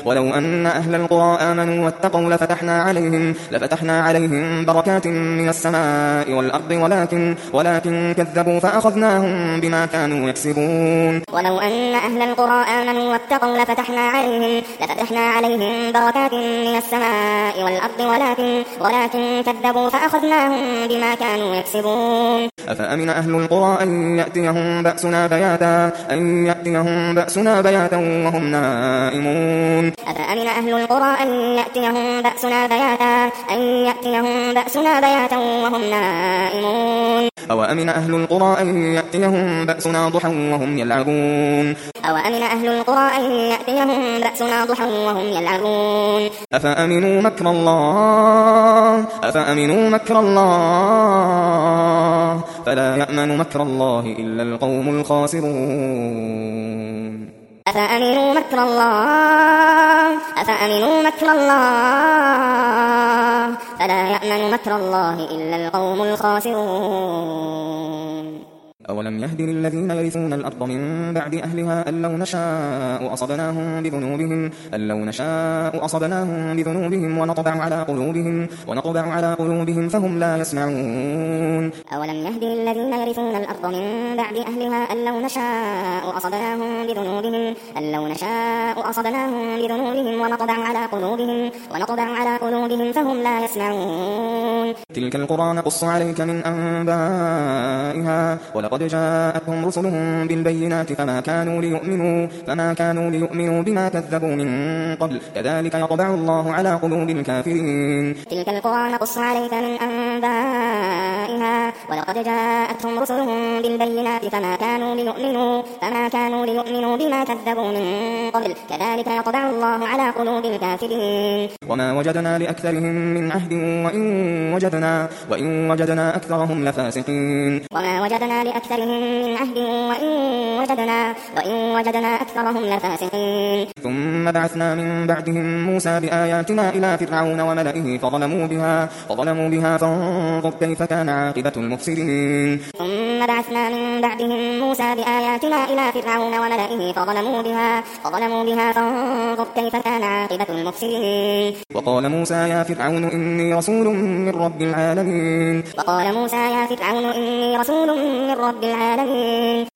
ولو أن أهل القرى آمنوا واتقوا لفتحنا عليهم بركات من السماء والأرض ولكن كذبوا فأخذناهم بما كانوا يكسبون. ولو أن أهل القرى آمنوا واتقوا لفتحنا عليهم بركات من السماء والأرض ولكن كذبوا فأخذناهم بما كانوا يكسبون. أفأمن أهل القرى أن يأتيهم بأسنا بياتا وهم نائمون. أفأمن أهل القرى أن يأتيهم بأسنا بياتا وهم نائمون. أوأمن أهل القرى أن يأتيهم بأسنا ضحى وهم يلعبون. أفأمنوا مكر الله فلا يأمن مكر الله إلا القوم الخاسرون. أفأمنوا مكر الله فلا يأمن مكر الله إلا القوم الخاسرون. أولم يهد للذين يرثون الأرض من بعد أهلها أن لو نشاء أصبناهم بذنوبهم ونطبع على قلوبهم فهم لا يسمعون. أولم يهد للذين يرثون الأرض من بعد أهلها أن لو نشاء أصبناهم بذنوبهم ونطبع على قلوبهم فهم لا يسمعون. تلك القرى نقص عليك من أنبائها ولقد جاءتهم رسلهم بالبينات فما كانوا ليؤمنوا بما كذبوا من قبل كذلك يطبع الله على قلوب الكافرين. تلك القرى نقص عليك من أنبائها ولقد جاءتهم رسلهم بالبينات فما كانوا ليؤمنوا بما كذبوا من قبل كذلك يطبع الله على قلوب الكافرين. وما وجدنا لأكثرهم من عهد وإن وجدنا أكثرهم لفاسقين. وما وجدنا لأكثرهم من عهد وإن وجدنا أكثرهم لفاسقين. ثم بعثنا من بعدهم موسى بآياتنا إلى فرعون وملئه فظلموا بها فانظر كيف كان عاقبة المفسدين. ثم بعثنا من بعدهم موسى بآياتنا إلى فرعون وملئه فظلموا بها فانظر كيف كان عاقبة المفسدين. وقال موسى يا فرعون إني رسول من رب العالمين.